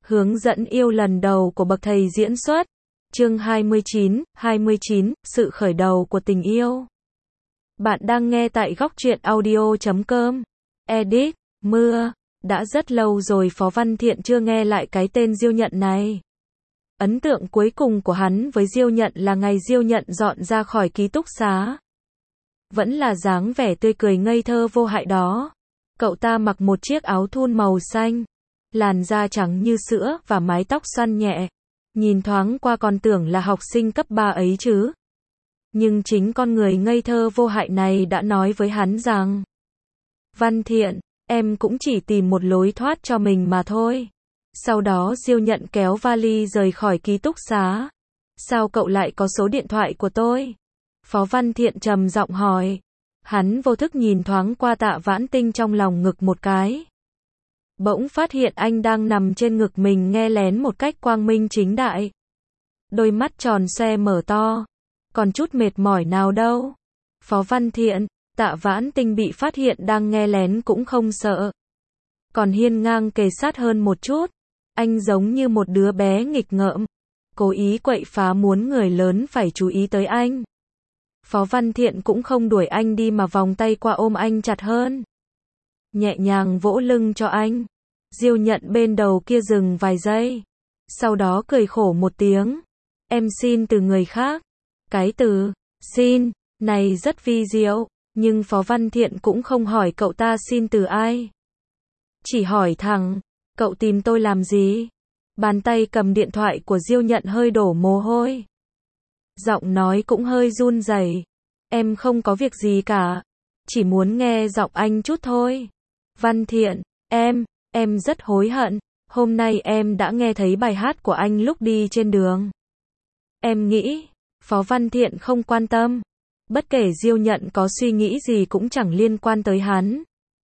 Hướng dẫn yêu lần đầu của bậc thầy diễn xuất. Chương 29, sự khởi đầu của tình yêu. Bạn đang nghe tại góc truyện audio.com. Edit, mưa. Đã rất lâu rồi Phó Văn Thiện chưa nghe lại cái tên Diêu Nhận này. Ấn tượng cuối cùng của hắn với Diêu Nhận là ngày Diêu Nhận dọn ra khỏi ký túc xá. Vẫn là dáng vẻ tươi cười ngây thơ vô hại đó. Cậu ta mặc một chiếc áo thun màu xanh, làn da trắng như sữa và mái tóc xoăn nhẹ. Nhìn thoáng qua còn tưởng là học sinh cấp 3 ấy chứ. Nhưng chính con người ngây thơ vô hại này đã nói với hắn rằng: Văn Thiện, em cũng chỉ tìm một lối thoát cho mình mà thôi. Sau đó Diêu Nhận kéo vali rời khỏi ký túc xá. Sao cậu lại có số điện thoại của tôi? Phó Văn Thiện trầm giọng hỏi. Hắn vô thức nhìn thoáng qua Tạ Vãn Tinh trong lòng ngực một cái. Bỗng phát hiện anh đang nằm trên ngực mình nghe lén một cách quang minh chính đại. Đôi mắt tròn xoe mở to. Còn chút mệt mỏi nào đâu. Phó Văn Thiện, Tạ Vãn Tinh bị phát hiện đang nghe lén cũng không sợ. Còn hiên ngang kề sát hơn một chút. Anh giống như một đứa bé nghịch ngợm. Cố ý quậy phá muốn người lớn phải chú ý tới anh. Phó Văn Thiện cũng không đuổi anh đi mà vòng tay qua ôm anh chặt hơn. Nhẹ nhàng vỗ lưng cho anh. Diêu Nhận bên đầu kia dừng vài giây. Sau đó cười khổ một tiếng. Em xin từ người khác. Cái từ xin này rất vi diệu. Nhưng Phó Văn Thiện cũng không hỏi cậu ta xin từ ai. Chỉ hỏi thẳng, cậu tìm tôi làm gì? Bàn tay cầm điện thoại của Diêu Nhận hơi đổ mồ hôi. Giọng nói cũng hơi run rẩy. Em không có việc gì cả. Chỉ muốn nghe giọng anh chút thôi. Văn Thiện, em rất hối hận. Hôm nay em đã nghe thấy bài hát của anh lúc đi trên đường. Em nghĩ, Phó Văn Thiện không quan tâm. Bất kể Diêu Nhận có suy nghĩ gì cũng chẳng liên quan tới hắn.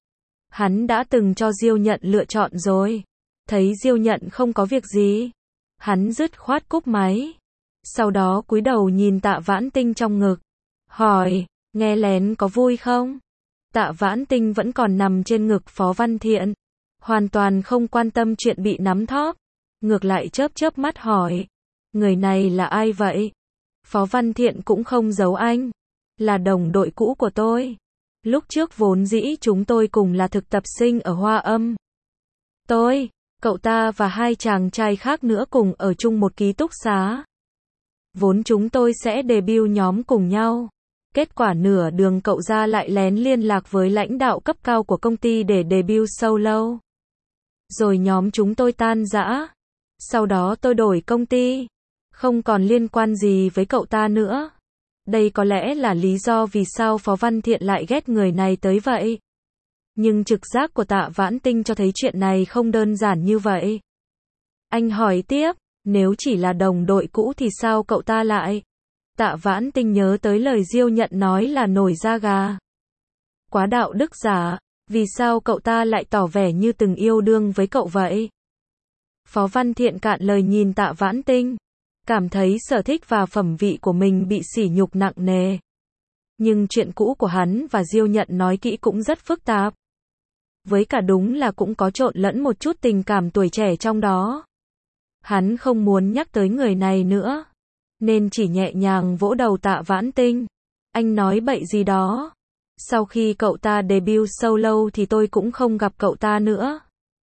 Hắn đã từng cho Diêu Nhận lựa chọn rồi. Thấy Diêu Nhận không có việc gì, hắn dứt khoát cúp máy. Sau đó cúi đầu nhìn Tạ Vãn Tinh trong ngực. Hỏi, nghe lén có vui không? Tạ Vãn Tinh vẫn còn nằm trên ngực Phó Văn Thiện. Hoàn toàn không quan tâm chuyện bị nắm thóp. Ngược lại chớp chớp mắt hỏi. Người này là ai vậy? Phó Văn Thiện cũng không giấu anh. Là đồng đội cũ của tôi. Lúc trước vốn dĩ chúng tôi cùng là thực tập sinh ở Hoa Âm. Tôi, cậu ta và hai chàng trai khác nữa cùng ở chung một ký túc xá. Vốn chúng tôi sẽ debut nhóm cùng nhau. Kết quả nửa đường cậu ra lại lén liên lạc với lãnh đạo cấp cao của công ty để debut solo. Rồi nhóm chúng tôi tan rã. Sau đó tôi đổi công ty. Không còn liên quan gì với cậu ta nữa. Đây có lẽ là lý do vì sao Phó Văn Thiện lại ghét người này tới vậy. Nhưng trực giác của Tạ Vãn Tinh cho thấy chuyện này không đơn giản như vậy. Anh hỏi tiếp, nếu chỉ là đồng đội cũ thì sao cậu ta lại? Tạ Vãn Tinh nhớ tới lời Diêu Nhận nói là nổi da gà. Quá đạo đức giả, vì sao cậu ta lại tỏ vẻ như từng yêu đương với cậu vậy? Phó Văn Thiện cạn lời nhìn Tạ Vãn Tinh. Cảm thấy sở thích và phẩm vị của mình bị sỉ nhục nặng nề. Nhưng chuyện cũ của hắn và Diêu Nhận nói kỹ cũng rất phức tạp. Với cả đúng là cũng có trộn lẫn một chút tình cảm tuổi trẻ trong đó. Hắn không muốn nhắc tới người này nữa. Nên chỉ nhẹ nhàng vỗ đầu Tạ Vãn Tinh. Anh nói bậy gì đó. Sau khi cậu ta debut solo thì tôi cũng không gặp cậu ta nữa.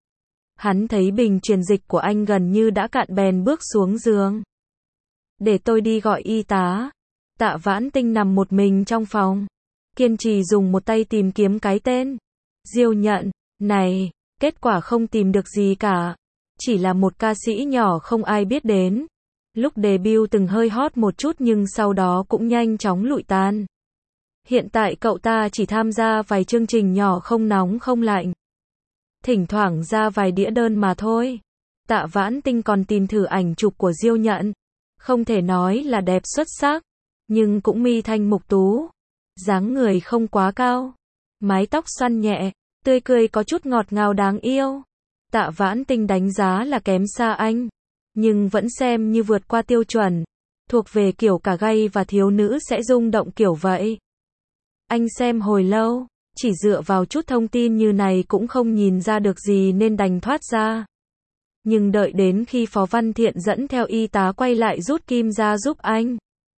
Hắn thấy bình truyền dịch của anh gần như đã cạn bèn bước xuống giường. Để tôi đi gọi y tá. Tạ Vãn Tinh nằm một mình trong phòng. Kiên trì dùng một tay tìm kiếm cái tên. Diêu Nhận, này, kết quả không tìm được gì cả. Chỉ là một ca sĩ nhỏ không ai biết đến. Lúc debut từng hơi hot một chút nhưng sau đó cũng nhanh chóng lụi tan. Hiện tại cậu ta chỉ tham gia vài chương trình nhỏ không nóng không lạnh. Thỉnh thoảng ra vài đĩa đơn mà thôi. Tạ Vãn Tinh còn tìm thử ảnh chụp của Diêu Nhận. Không thể nói là đẹp xuất sắc, nhưng cũng mi thanh mục tú. Dáng người không quá cao, mái tóc xoăn nhẹ, tươi cười có chút ngọt ngào đáng yêu. Tạ Vãn Tinh đánh giá là kém xa anh, nhưng vẫn xem như vượt qua tiêu chuẩn. Thuộc về kiểu cả gay và thiếu nữ sẽ rung động kiểu vậy. Anh xem hồi lâu, chỉ dựa vào chút thông tin như này cũng không nhìn ra được gì nên đành thoát ra. Nhưng đợi đến khi Phó Văn Thiện dẫn theo y tá quay lại rút kim ra giúp anh.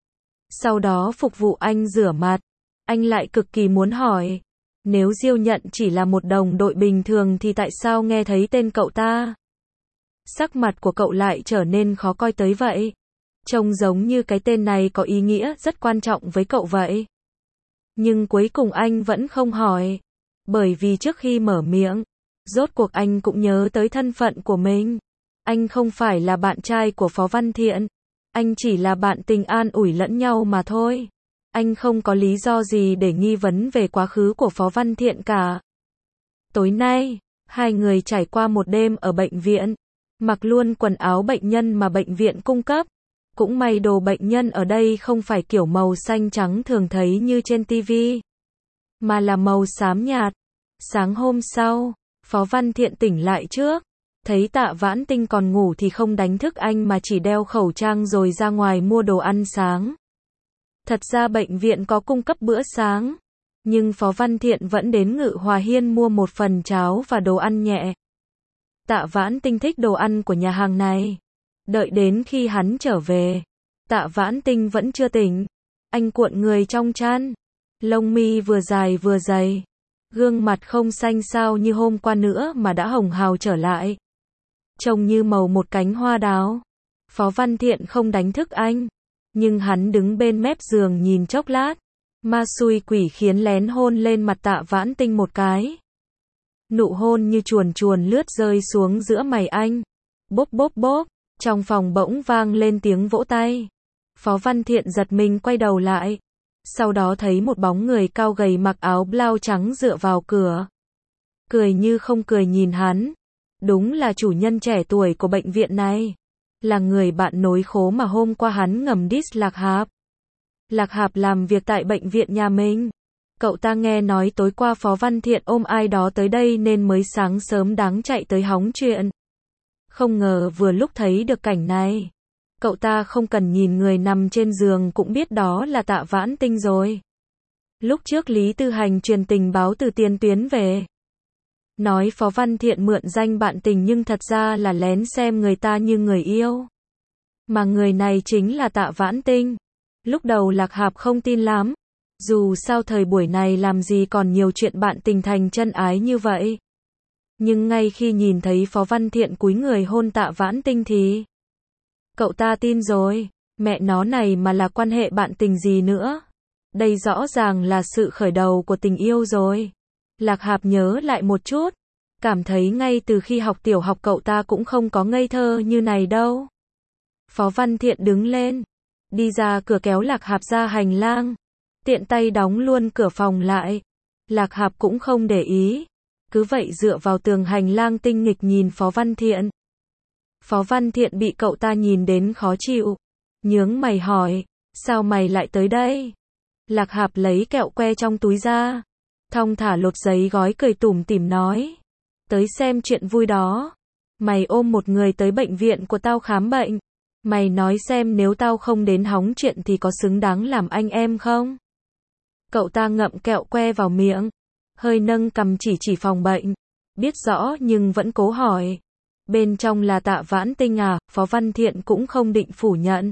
Sau đó phục vụ anh rửa mặt. Anh lại cực kỳ muốn hỏi. Nếu Diêu Nhận chỉ là một đồng đội bình thường thì tại sao nghe thấy tên cậu ta? Sắc mặt của cậu lại trở nên khó coi tới vậy. Trông giống như cái tên này có ý nghĩa rất quan trọng với cậu vậy. Nhưng cuối cùng anh vẫn không hỏi. Bởi vì trước khi mở miệng, rốt cuộc anh cũng nhớ tới thân phận của mình. Anh không phải là bạn trai của Phó Văn Thiện. Anh chỉ là bạn tình an ủi lẫn nhau mà thôi. Anh không có lý do gì để nghi vấn về quá khứ của Phó Văn Thiện cả. Tối nay, hai người trải qua một đêm ở bệnh viện. Mặc luôn quần áo bệnh nhân mà bệnh viện cung cấp. Cũng may đồ bệnh nhân ở đây không phải kiểu màu xanh trắng thường thấy như trên TV, mà là màu xám nhạt. Sáng hôm sau, Phó Văn Thiện tỉnh lại trước. Thấy Tạ Vãn Tinh còn ngủ thì không đánh thức anh mà chỉ đeo khẩu trang rồi ra ngoài mua đồ ăn sáng. Thật ra bệnh viện có cung cấp bữa sáng, nhưng Phó Văn Thiện vẫn đến Ngự Hòa Hiên mua một phần cháo và đồ ăn nhẹ. Tạ Vãn Tinh thích đồ ăn của nhà hàng này. Đợi đến khi hắn trở về, Tạ Vãn Tinh vẫn chưa tỉnh. Anh cuộn người trong chăn, lông mi vừa dài vừa dày, gương mặt không xanh xao như hôm qua nữa mà đã hồng hào trở lại, trông như màu một cánh hoa đào. Phó Văn Thiện không đánh thức anh, nhưng hắn đứng bên mép giường nhìn chốc lát, ma xui quỷ khiến lén hôn lên mặt Tạ Vãn Tinh một cái. Nụ hôn như chuồn chuồn lướt rơi xuống giữa mày anh. Bốp bốp bốp, trong phòng bỗng vang lên tiếng vỗ tay. Phó Văn Thiện giật mình quay đầu lại. Sau đó thấy một bóng người cao gầy mặc áo blau trắng dựa vào cửa. Cười như không cười nhìn hắn. Đúng là chủ nhân trẻ tuổi của bệnh viện này. Là người bạn nối khố mà hôm qua hắn ngầm diss Lạc Hạp. Lạc Hạp làm việc tại bệnh viện nhà mình. Cậu ta nghe nói tối qua Phó Văn Thiện ôm ai đó tới đây nên mới sáng sớm đáng chạy tới hóng chuyện. Không ngờ vừa lúc thấy được cảnh này. Cậu ta không cần nhìn người nằm trên giường cũng biết đó là Tạ Vãn Tinh rồi. Lúc trước Lý Tư Hành truyền tình báo từ tiền tuyến về. Nói Phó Văn Thiện mượn danh bạn tình nhưng thật ra là lén xem người ta như người yêu. Mà người này chính là Tạ Vãn Tinh. Lúc đầu Lạc Hạp không tin lắm. Dù sao thời buổi này làm gì còn nhiều chuyện bạn tình thành chân ái như vậy. Nhưng ngay khi nhìn thấy Phó Văn Thiện cúi người hôn Tạ Vãn Tinh thì cậu ta tin rồi. Mẹ nó này mà là quan hệ bạn tình gì nữa. Đây rõ ràng là sự khởi đầu của tình yêu rồi. Lạc Hạp nhớ lại một chút. Cảm thấy ngay từ khi học tiểu học cậu ta cũng không có ngây thơ như này đâu. Phó Văn Thiện đứng lên. Đi ra cửa kéo Lạc Hạp ra hành lang. Tiện tay đóng luôn cửa phòng lại. Lạc Hạp cũng không để ý. Cứ vậy dựa vào tường hành lang tinh nghịch nhìn Phó Văn Thiện. Phó Văn Thiện bị cậu ta nhìn đến khó chịu. Nhướng mày hỏi. Sao mày lại tới đây? Lạc Hạp lấy kẹo que trong túi ra. Thong thả lột giấy gói cười tủm tỉm nói. Tới xem chuyện vui đó. Mày ôm một người tới bệnh viện của tao khám bệnh. Mày nói xem nếu tao không đến hóng chuyện thì có xứng đáng làm anh em không? Cậu ta ngậm kẹo que vào miệng. Hơi nâng cằm chỉ phòng bệnh. Biết rõ nhưng vẫn cố hỏi. Bên trong là Tạ Vãn Tinh à? Phó Văn Thiện cũng không định phủ nhận.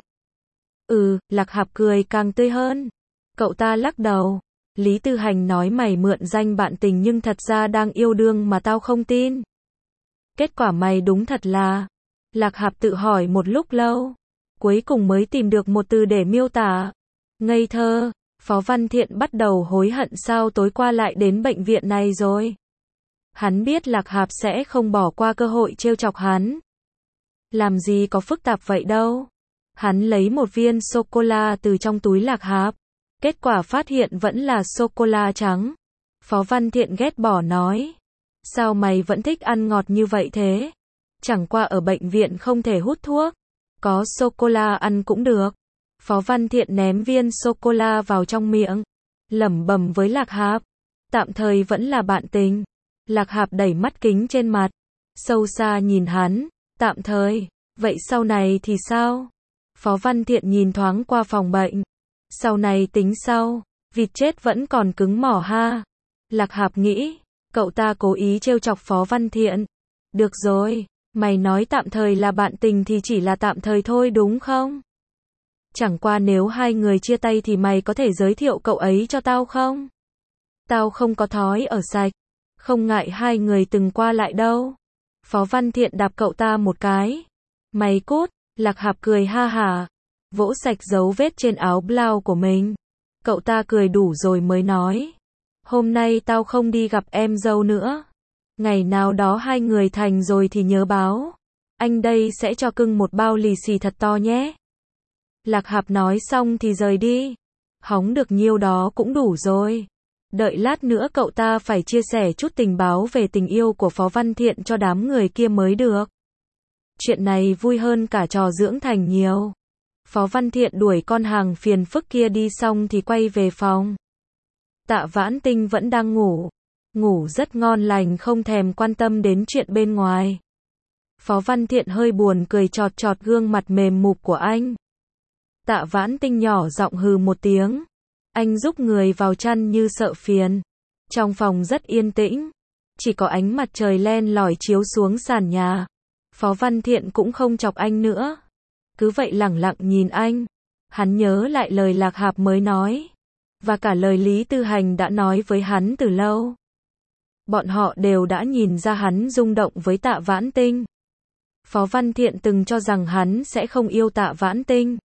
Lạc Hạp cười càng tươi hơn. Cậu ta lắc đầu. Lý Tư Hành nói mày mượn danh bạn tình nhưng thật ra đang yêu đương mà tao không tin. Kết quả mày đúng thật là... Lạc Hạp tự hỏi một lúc lâu. Cuối cùng mới tìm được một từ để miêu tả. Ngây thơ. Phó Văn Thiện bắt đầu hối hận sao tối qua lại đến bệnh viện này rồi. Hắn biết Lạc Hạp sẽ không bỏ qua cơ hội trêu chọc hắn. Làm gì có phức tạp vậy đâu. Hắn lấy một viên sô-cô-la từ trong túi Lạc Hạp. Kết quả phát hiện vẫn là sô-cô-la trắng. Phó Văn Thiện ghét bỏ nói. Sao mày vẫn thích ăn ngọt như vậy thế? Chẳng qua ở bệnh viện không thể hút thuốc. Có sô-cô-la ăn cũng được. Phó Văn Thiện ném viên sô-cô-la vào trong miệng. Lẩm bẩm với Lạc Hạp. Tạm thời vẫn là bạn tình. Lạc Hạp đẩy mắt kính trên mặt. Sâu xa nhìn hắn. Tạm thời. Vậy sau này thì sao? Phó Văn Thiện nhìn thoáng qua phòng bệnh. Sau này tính sau. Vịt chết vẫn còn cứng mỏ ha. Lạc Hạp nghĩ. Cậu ta cố ý trêu chọc Phó Văn Thiện. Được rồi. Mày nói tạm thời là bạn tình thì chỉ là tạm thời thôi đúng không? Chẳng qua nếu hai người chia tay thì mày có thể giới thiệu cậu ấy cho tao không? Tao không có thói ở sạch, không ngại hai người từng qua lại đâu. Phó Văn Thiện đạp cậu ta một cái. Mày cút, Lạc Hạp cười ha hả, vỗ sạch dấu vết trên áo blau của mình. Cậu ta cười đủ rồi mới nói. Hôm nay tao không đi gặp em dâu nữa. Ngày nào đó hai người thành rồi thì nhớ báo. Anh đây sẽ cho cưng một bao lì xì thật to nhé. Lạc Hạp nói xong thì rời đi. Hóng được nhiêu đó cũng đủ rồi. Đợi lát nữa cậu ta phải chia sẻ chút tình báo về tình yêu của Phó Văn Thiện cho đám người kia mới được. Chuyện này vui hơn cả trò dưỡng thành nhiều. Phó Văn Thiện đuổi con hàng phiền phức kia đi xong thì quay về phòng. Tạ Vãn Tinh vẫn đang ngủ. Ngủ rất ngon lành không thèm quan tâm đến chuyện bên ngoài. Phó Văn Thiện hơi buồn cười chọt chọt gương mặt mềm mụp của anh. Tạ Vãn Tinh nhỏ giọng hừ một tiếng. Anh rúc người vào chăn như sợ phiền. Trong phòng rất yên tĩnh. Chỉ có ánh mặt trời len lỏi chiếu xuống sàn nhà. Phó Văn Thiện cũng không chọc anh nữa. Cứ vậy lẳng lặng nhìn anh. Hắn nhớ lại lời Lạc Hạp mới nói. Và cả lời Lý Tư Hành đã nói với hắn từ lâu. Bọn họ đều đã nhìn ra hắn rung động với Tạ Vãn Tinh. Phó Văn Thiện từng cho rằng hắn sẽ không yêu Tạ Vãn Tinh.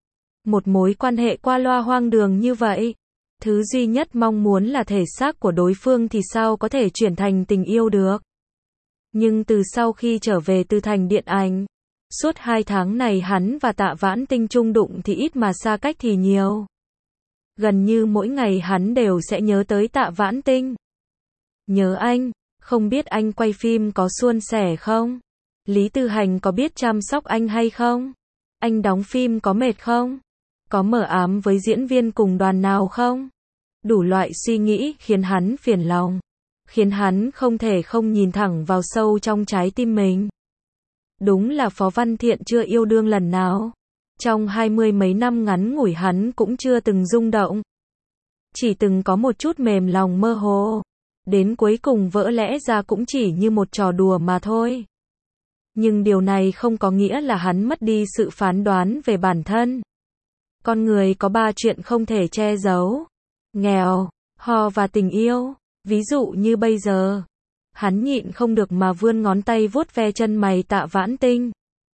Một mối quan hệ qua loa hoang đường như vậy. Thứ duy nhất mong muốn là thể xác của đối phương thì sao có thể chuyển thành tình yêu được. Nhưng từ sau khi trở về từ thành điện ảnh, suốt 2 tháng này hắn và Tạ Vãn Tinh chung đụng thì ít mà xa cách thì nhiều. Gần như mỗi ngày hắn đều sẽ nhớ tới Tạ Vãn Tinh. Nhớ anh, không biết anh quay phim có suôn sẻ không? Lý Tư Hành có biết chăm sóc anh hay không? Anh đóng phim có mệt không? Có mờ ám với diễn viên cùng đoàn nào không? Đủ loại suy nghĩ khiến hắn phiền lòng. Khiến hắn không thể không nhìn thẳng vào sâu trong trái tim mình. Đúng là Phó Văn Thiện chưa yêu đương lần nào. Trong 20 mấy năm ngắn ngủi hắn cũng chưa từng rung động. Chỉ từng có một chút mềm lòng mơ hồ. Đến cuối cùng vỡ lẽ ra cũng chỉ như một trò đùa mà thôi. Nhưng điều này không có nghĩa là hắn mất đi sự phán đoán về bản thân. Con người có 3 chuyện không thể che giấu. Nghèo, ho và tình yêu. Ví dụ như bây giờ. Hắn nhịn không được mà vươn ngón tay vuốt ve chân mày Tạ Vãn Tinh.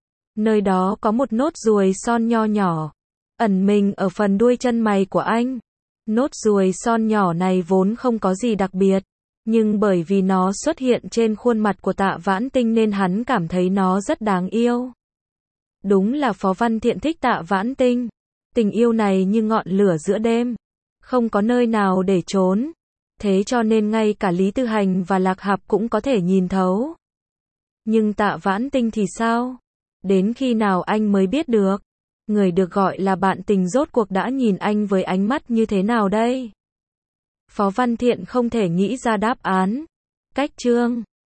Nơi đó có một nốt ruồi son nho nhỏ. Ẩn mình ở phần đuôi chân mày của anh. Nốt ruồi son nhỏ này vốn không có gì đặc biệt. Nhưng bởi vì nó xuất hiện trên khuôn mặt của Tạ Vãn Tinh nên hắn cảm thấy nó rất đáng yêu. Đúng là Phó Văn Thiện thích Tạ Vãn Tinh. Tình yêu này như ngọn lửa giữa đêm. Không có nơi nào để trốn. Thế cho nên ngay cả Lý Tư Hành và Lạc Hạp cũng có thể nhìn thấu. Nhưng Tạ Vãn Tinh thì sao? Đến khi nào anh mới biết được? Người được gọi là bạn tình rốt cuộc đã nhìn anh với ánh mắt như thế nào đây? Phó Văn Thiện không thể nghĩ ra đáp án. Cách chương